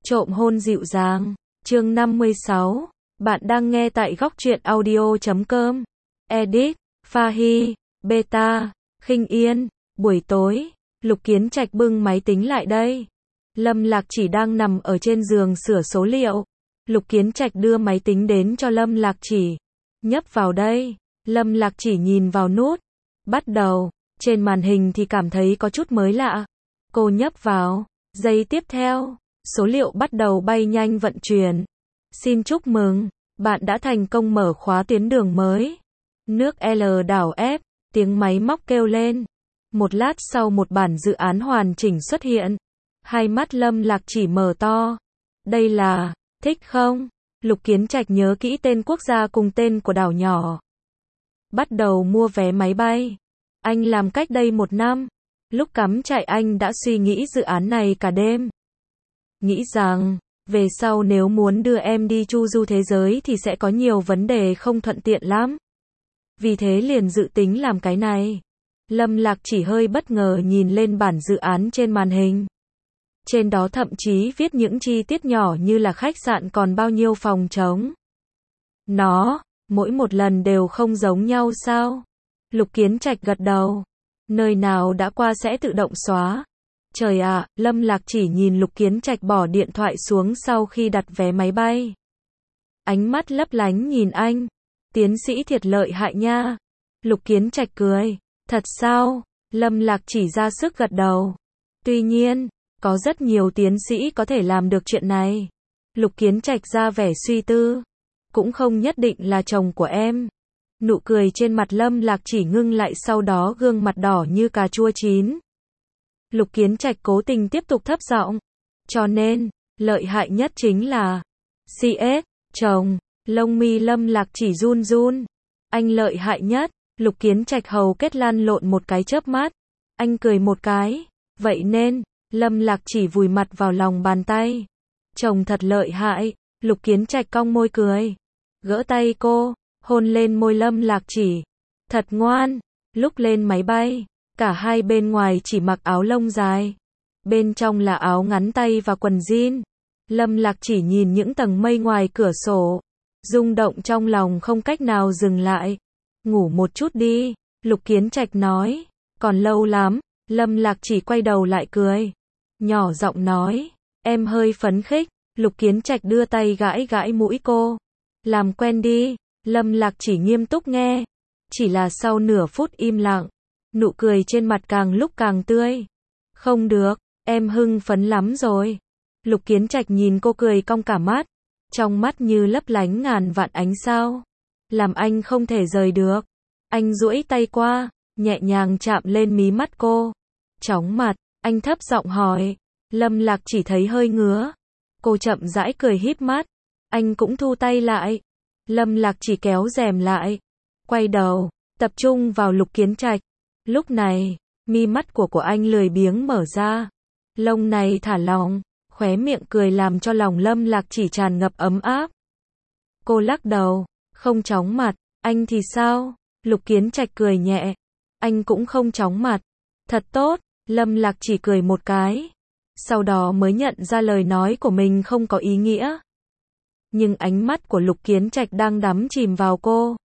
Trộm hôn dịu dàng, chương 56. Bạn đang nghe tại góc truyện audio.com. Edit, Fahy, Beta, Khinh Yên. Buổi tối, Lục Kiến Trạch bưng máy tính lại đây. Lâm Lạc Chỉ đang nằm ở trên giường sửa số liệu. Lục Kiến Trạch đưa máy tính đến cho Lâm Lạc Chỉ. Nhấp vào đây. Lâm Lạc Chỉ nhìn vào nút. Bắt đầu. Trên màn hình thì cảm thấy có chút mới lạ. Cô nhấp vào. Giây tiếp theo, số liệu bắt đầu bay nhanh vận chuyển. Xin chúc mừng, bạn đã thành công mở khóa tuyến đường mới. Nước L đảo F, tiếng máy móc kêu lên. Một lát sau một bản dự án hoàn chỉnh xuất hiện. Hai mắt Lâm Lạc Chỉ mở to. Đây là, thích không? Lục Kiến Trạch nhớ kỹ tên quốc gia cùng tên của đảo nhỏ. Bắt đầu mua vé máy bay. Anh làm cách đây 1 năm. Lúc cắm trại anh đã suy nghĩ dự án này cả đêm. Nghĩ rằng, về sau nếu muốn đưa em đi chu du thế giới thì sẽ có nhiều vấn đề không thuận tiện lắm. Vì thế liền dự tính làm cái này. Lâm Lạc Chỉ hơi bất ngờ nhìn lên bản dự án trên màn hình. Trên đó thậm chí viết những chi tiết nhỏ như là khách sạn còn bao nhiêu phòng trống. Nó, mỗi một lần đều không giống nhau sao? Lục Kiến Trạch gật đầu. Nơi nào đã qua sẽ tự động xóa. Trời ạ, Lâm Lạc Chỉ nhìn Lục Kiến Trạch bỏ điện thoại xuống sau khi đặt vé máy bay. Ánh mắt lấp lánh nhìn anh. Tiến sĩ thiệt lợi hại nha. Lục Kiến Trạch cười. Thật sao? Lâm Lạc Chỉ ra sức gật đầu. Tuy nhiên, có rất nhiều tiến sĩ có thể làm được chuyện này. Lục Kiến Trạch ra vẻ suy tư. Cũng không nhất định là chồng của em. Nụ cười trên mặt Lâm Lạc Chỉ ngưng lại, sau đó gương mặt đỏ như cà chua chín. Lục Kiến Trạch cố tình tiếp tục thấp giọng. Cho nên, lợi hại nhất chính là CS, chồng. Lông mi Lâm Lạc Chỉ run run. Anh lợi hại nhất. Lục Kiến Trạch hầu kết lăn lộn một cái chớp mắt. Anh cười một cái. Vậy nên, Lâm Lạc Chỉ vùi mặt vào lòng bàn tay. Chồng thật lợi hại. Lục Kiến Trạch cong môi cười. Gỡ tay cô. Hôn lên môi Lâm Lạc Chỉ. Thật ngoan. Lúc lên máy bay, cả hai bên ngoài chỉ mặc áo lông dài. Bên trong là áo ngắn tay và quần jean. Lâm Lạc Chỉ nhìn những tầng mây ngoài cửa sổ. Rung động trong lòng không cách nào dừng lại. Ngủ một chút đi. Lục Kiến Trạch nói. Còn lâu lắm. Lâm Lạc Chỉ quay đầu lại cười. Nhỏ giọng nói. Em hơi phấn khích. Lục Kiến Trạch đưa tay gãi gãi mũi cô. Làm quen đi. Lâm Lạc Chỉ nghiêm túc nghe. Chỉ là sau nửa phút im lặng, nụ cười trên mặt càng lúc càng tươi. Không được, em hưng phấn lắm rồi. Lục Kiến Trạch nhìn cô cười cong cả mắt. Trong mắt như lấp lánh ngàn vạn ánh sao. Làm anh không thể rời được. Anh duỗi tay qua, nhẹ nhàng chạm lên mí mắt cô. Chóng mặt, anh thấp giọng hỏi. Lâm Lạc Chỉ thấy hơi ngứa. Cô chậm rãi cười híp mắt. Anh cũng thu tay lại. Lâm Lạc Chỉ kéo rèm lại. Quay đầu, tập trung vào Lục Kiến Trạch. Lúc này, mi mắt của anh lười biếng mở ra. Lông này thả lỏng, khóe miệng cười làm cho lòng Lâm Lạc Chỉ tràn ngập ấm áp. Cô lắc đầu, không chóng mặt. Anh thì sao? Lục Kiến Trạch cười nhẹ. Anh cũng không chóng mặt. Thật tốt. Lâm Lạc Chỉ cười một cái. Sau đó mới nhận ra lời nói của mình không có ý nghĩa. Nhưng ánh mắt của Lục Kiến Trạch đang đắm chìm vào cô,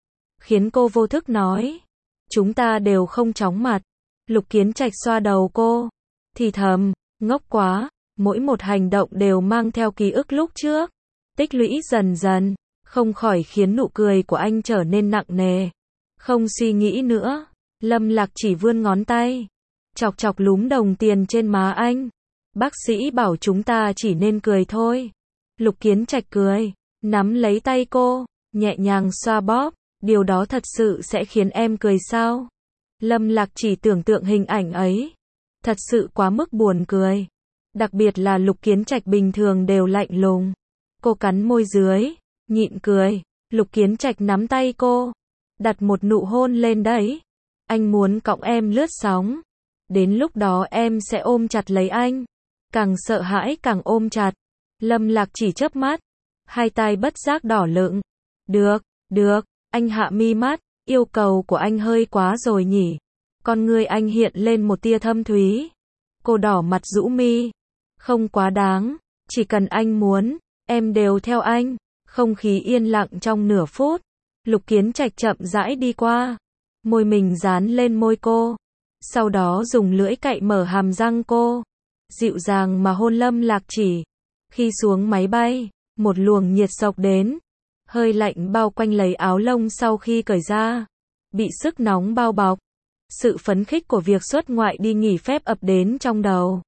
khiến cô vô thức nói. Chúng ta đều không chóng mặt. Lục Kiến Trạch xoa đầu cô. Thì thầm, ngốc quá. Mỗi một hành động đều mang theo ký ức lúc trước. Tích lũy dần dần, không khỏi khiến nụ cười của anh trở nên nặng nề. Không suy nghĩ nữa. Lâm Lạc Chỉ vươn ngón tay. Chọc chọc lúm đồng tiền trên má anh. Bác sĩ bảo chúng ta chỉ nên cười thôi. Lục Kiến Trạch cười, nắm lấy tay cô, nhẹ nhàng xoa bóp. Điều đó thật sự sẽ khiến em cười sao? Lâm Lạc Chỉ tưởng tượng hình ảnh ấy. Thật sự quá mức buồn cười. Đặc biệt là Lục Kiến Trạch bình thường đều lạnh lùng. Cô cắn môi dưới, nhịn cười. Lục Kiến Trạch nắm tay cô, đặt một nụ hôn lên đấy. Anh muốn cõng em lướt sóng. Đến lúc đó em sẽ ôm chặt lấy anh. Càng sợ hãi càng ôm chặt. Lâm Lạc Chỉ chớp mắt, hai tai bất giác đỏ lựng. Được, được, anh hạ mi mắt, yêu cầu của anh hơi quá rồi nhỉ. Con người anh hiện lên một tia thâm thúy. Cô đỏ mặt rũ mi. Không quá đáng. Chỉ cần anh muốn, em đều theo anh. Không khí yên lặng trong nửa phút. Lục Kiến Trạch chậm rãi đi qua. Môi mình dán lên môi cô. Sau đó dùng lưỡi cạy mở hàm răng cô. Dịu dàng mà hôn Lâm Lạc Chỉ. Khi xuống máy bay, một luồng nhiệt xộc đến. Hơi lạnh bao quanh lấy áo lông sau khi cởi ra. Bị sức nóng bao bọc. Sự phấn khích của việc xuất ngoại đi nghỉ phép ập đến trong đầu.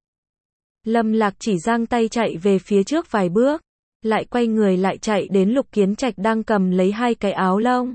Lâm Lạc Chỉ giang tay chạy về phía trước vài bước. Lại quay người lại chạy đến Lục Kiến Trạch đang cầm lấy hai cái áo lông.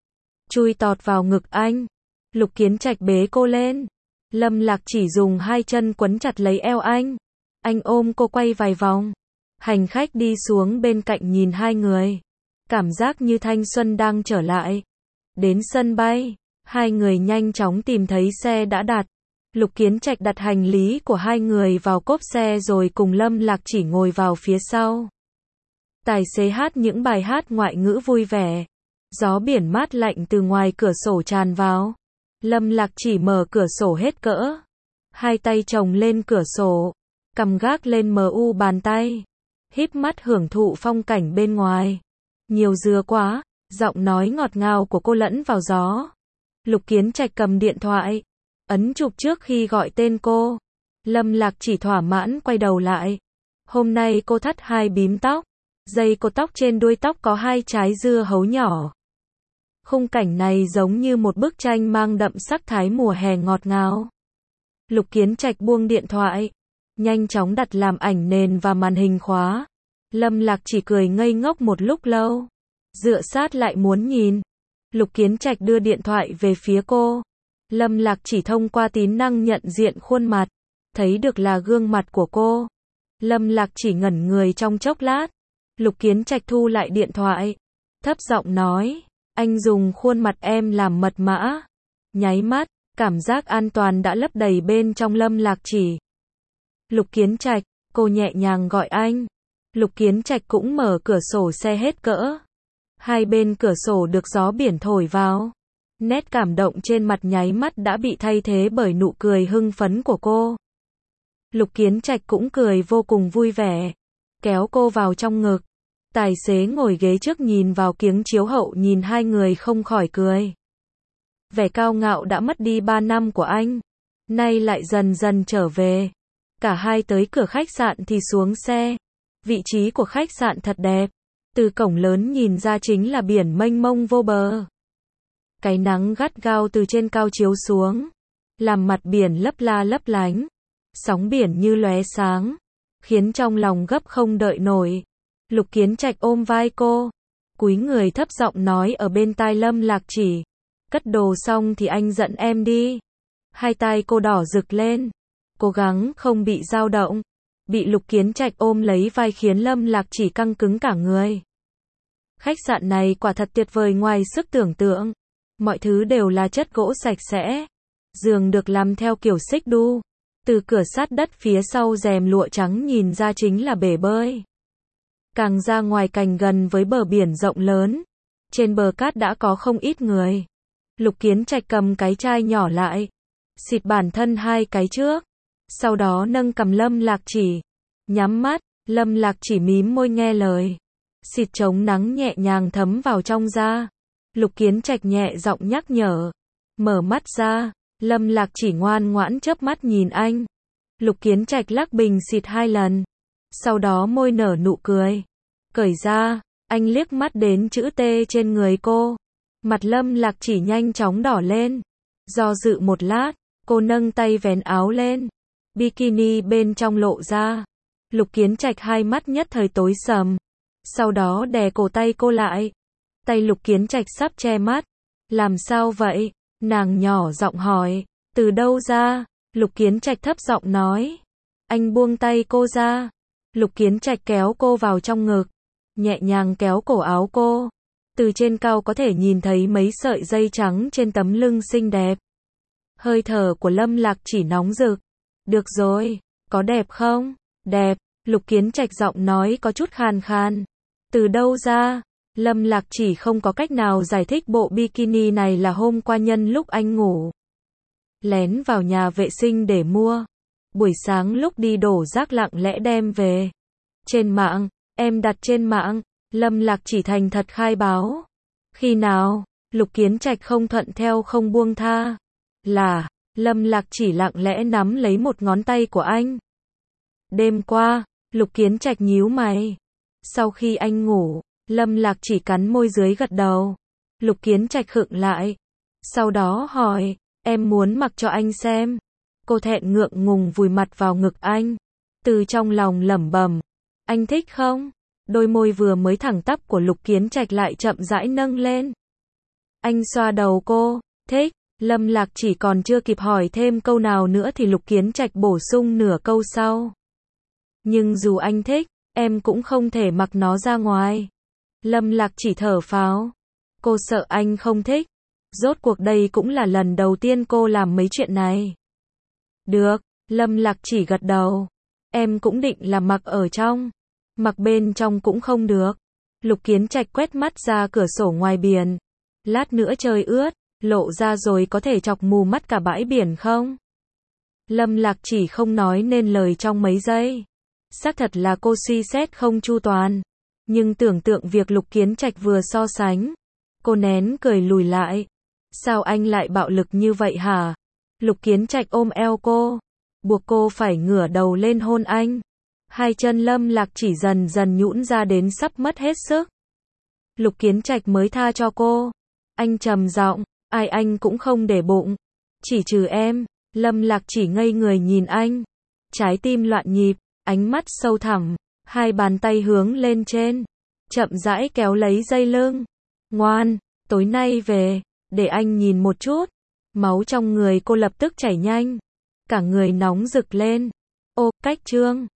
Chui tọt vào ngực anh. Lục Kiến Trạch bế cô lên. Lâm Lạc Chỉ dùng hai chân quấn chặt lấy eo anh. Anh ôm cô quay vài vòng. Hành khách đi xuống bên cạnh nhìn hai người. Cảm giác như thanh xuân đang trở lại. Đến sân bay, hai người nhanh chóng tìm thấy xe đã đặt. Lục Kiến Trạch đặt hành lý của hai người vào cốp xe rồi cùng Lâm Lạc Chỉ ngồi vào phía sau. Tài xế hát những bài hát ngoại ngữ vui vẻ. Gió biển mát lạnh từ ngoài cửa sổ tràn vào. Lâm Lạc Chỉ mở cửa sổ hết cỡ. Hai tay chồng lên cửa sổ. Cầm gác lên mu bàn tay. Híp mắt hưởng thụ phong cảnh bên ngoài. Nhiều dừa quá. Giọng nói ngọt ngào của cô lẫn vào gió. Lục Kiến Trạch cầm điện thoại. Ấn chụp trước khi gọi tên cô. Lâm Lạc Chỉ thỏa mãn quay đầu lại. Hôm nay cô thắt hai bím tóc. Dây cột tóc trên đuôi tóc có hai trái dưa hấu nhỏ. Khung cảnh này giống như một bức tranh mang đậm sắc thái mùa hè ngọt ngào. Lục Kiến Trạch buông điện thoại. Nhanh chóng đặt làm ảnh nền và màn hình khóa. Lâm Lạc Chỉ cười ngây ngốc một lúc lâu. Dựa sát lại muốn nhìn. Lục Kiến Trạch đưa điện thoại về phía cô. Lâm Lạc Chỉ thông qua tín năng nhận diện khuôn mặt. Thấy được là gương mặt của cô. Lâm Lạc Chỉ ngẩn người trong chốc lát. Lục Kiến Trạch thu lại điện thoại. Thấp giọng nói. Anh dùng khuôn mặt em làm mật mã. Nháy mắt, cảm giác an toàn đã lấp đầy bên trong Lâm Lạc Chỉ. Lục Kiến Trạch, cô nhẹ nhàng gọi anh. Lục Kiến Trạch cũng mở cửa sổ xe hết cỡ. Hai bên cửa sổ được gió biển thổi vào. Nét cảm động trên mặt nháy mắt đã bị thay thế bởi nụ cười hưng phấn của cô. Lục Kiến Trạch cũng cười vô cùng vui vẻ. Kéo cô vào trong ngực. Tài xế ngồi ghế trước nhìn vào kiếng chiếu hậu nhìn hai người không khỏi cười. Vẻ cao ngạo đã mất đi 3 năm của anh. Nay lại dần dần trở về. Cả hai tới cửa khách sạn thì xuống xe. Vị trí của khách sạn thật đẹp. Từ cổng lớn nhìn ra chính là biển mênh mông vô bờ. Cái nắng gắt gao từ trên cao chiếu xuống. Làm mặt biển lấp la lấp lánh. Sóng biển như lóe sáng. Khiến trong lòng gấp không đợi nổi. Lục Kiến Trạch ôm vai cô. Cúi người thấp giọng nói ở bên tai Lâm Lạc Chỉ. Cất đồ xong thì anh dẫn em đi. Hai tay cô đỏ rực lên. Cố gắng không bị dao động. Bị Lục Kiến Trạch ôm lấy vai khiến Lâm Lạc Chỉ căng cứng cả người. Khách sạn này quả thật tuyệt vời ngoài sức tưởng tượng. Mọi thứ đều là chất gỗ sạch sẽ. Giường được làm theo kiểu xích đu. Từ cửa sát đất phía sau rèm lụa trắng nhìn ra chính là bể bơi. Càng ra ngoài cành gần với bờ biển rộng lớn. Trên bờ cát đã có không ít người. Lục Kiến Trạch cầm cái chai nhỏ lại. Xịt bản thân hai cái trước. Sau đó nâng cầm Lâm Lạc Chỉ. Nhắm mắt, Lâm Lạc Chỉ mím môi nghe lời. Xịt chống nắng nhẹ nhàng thấm vào trong da. Lục Kiến Trạch nhẹ giọng nhắc nhở. Mở mắt ra, Lâm Lạc Chỉ ngoan ngoãn chớp mắt nhìn anh. Lục Kiến Trạch lắc bình xịt 2 lần. Sau đó môi nở nụ cười. Cởi ra, anh liếc mắt đến chữ T trên người cô. Mặt Lâm Lạc Chỉ nhanh chóng đỏ lên. Do dự một lát, cô nâng tay vén áo lên. Bikini bên trong lộ ra. Lục Kiến Trạch hai mắt nhất thời tối sầm. Sau đó đè cổ tay cô lại. Tay Lục Kiến Trạch sắp che mắt. Làm sao vậy? Nàng nhỏ giọng hỏi. Từ đâu ra? Lục Kiến Trạch thấp giọng nói. Anh buông tay cô ra. Lục Kiến Trạch kéo cô vào trong ngực. Nhẹ nhàng kéo cổ áo cô. Từ trên cao có thể nhìn thấy mấy sợi dây trắng trên tấm lưng xinh đẹp. Hơi thở của Lâm Lạc Chỉ nóng rực. Được rồi, có đẹp không? Đẹp, Lục Kiến Trạch giọng nói có chút khàn khàn. Từ đâu ra? Lâm Lạc Chỉ không có cách nào giải thích bộ bikini này là hôm qua nhân lúc anh ngủ. Lén vào nhà vệ sinh để mua. Buổi sáng lúc đi đổ rác lặng lẽ đem về. Trên mạng, em đặt trên mạng, Lâm Lạc Chỉ thành thật khai báo. Khi nào? Lục Kiến Trạch không thuận theo không buông tha. Lâm Lạc Chỉ lặng lẽ nắm lấy một ngón tay của anh. Đêm qua, Lục Kiến Trạch nhíu mày. Sau khi anh ngủ, Lâm Lạc Chỉ cắn môi dưới gật đầu. Lục Kiến Trạch khựng lại. Sau đó hỏi, em muốn mặc cho anh xem. Cô thẹn ngượng ngùng vùi mặt vào ngực anh. Từ trong lòng lẩm bẩm, anh thích không? Đôi môi vừa mới thẳng tắp của Lục Kiến Trạch lại chậm rãi nâng lên. Anh xoa đầu cô, thích. Lâm Lạc Chỉ còn chưa kịp hỏi thêm câu nào nữa thì Lục Kiến Trạch bổ sung nửa câu sau. Nhưng dù anh thích, em cũng không thể mặc nó ra ngoài. Lâm Lạc Chỉ thở phào. Cô sợ anh không thích. Rốt cuộc đây cũng là lần đầu tiên cô làm mấy chuyện này. Được, Lâm Lạc Chỉ gật đầu. Em cũng định là mặc ở trong. Mặc bên trong cũng không được. Lục Kiến Trạch quét mắt ra cửa sổ ngoài biển. Lát nữa trời ướt, lộ ra rồi có thể chọc mù mắt cả bãi biển không? Lâm Lạc Chỉ không nói nên lời trong mấy giây. Xác thật là cô suy xét không chu toàn. Nhưng tưởng tượng việc Lục Kiến Trạch vừa so sánh. Cô nén cười lùi lại. Sao anh lại bạo lực như vậy hả? Lục Kiến Trạch ôm eo cô. Buộc cô phải ngửa đầu lên hôn anh. Hai chân Lâm Lạc Chỉ dần dần nhũn ra đến sắp mất hết sức. Lục Kiến Trạch mới tha cho cô. Anh trầm giọng, ai anh cũng không để bụng. Chỉ trừ em. Lâm Lạc Chỉ ngây người nhìn anh. Trái tim loạn nhịp, ánh mắt sâu thẳm. Hai bàn tay hướng lên trên. Chậm rãi kéo lấy dây lưng. Ngoan, tối nay về, để anh nhìn một chút. Máu trong người cô lập tức chảy nhanh. Cả người nóng rực lên. Ô, cách chương.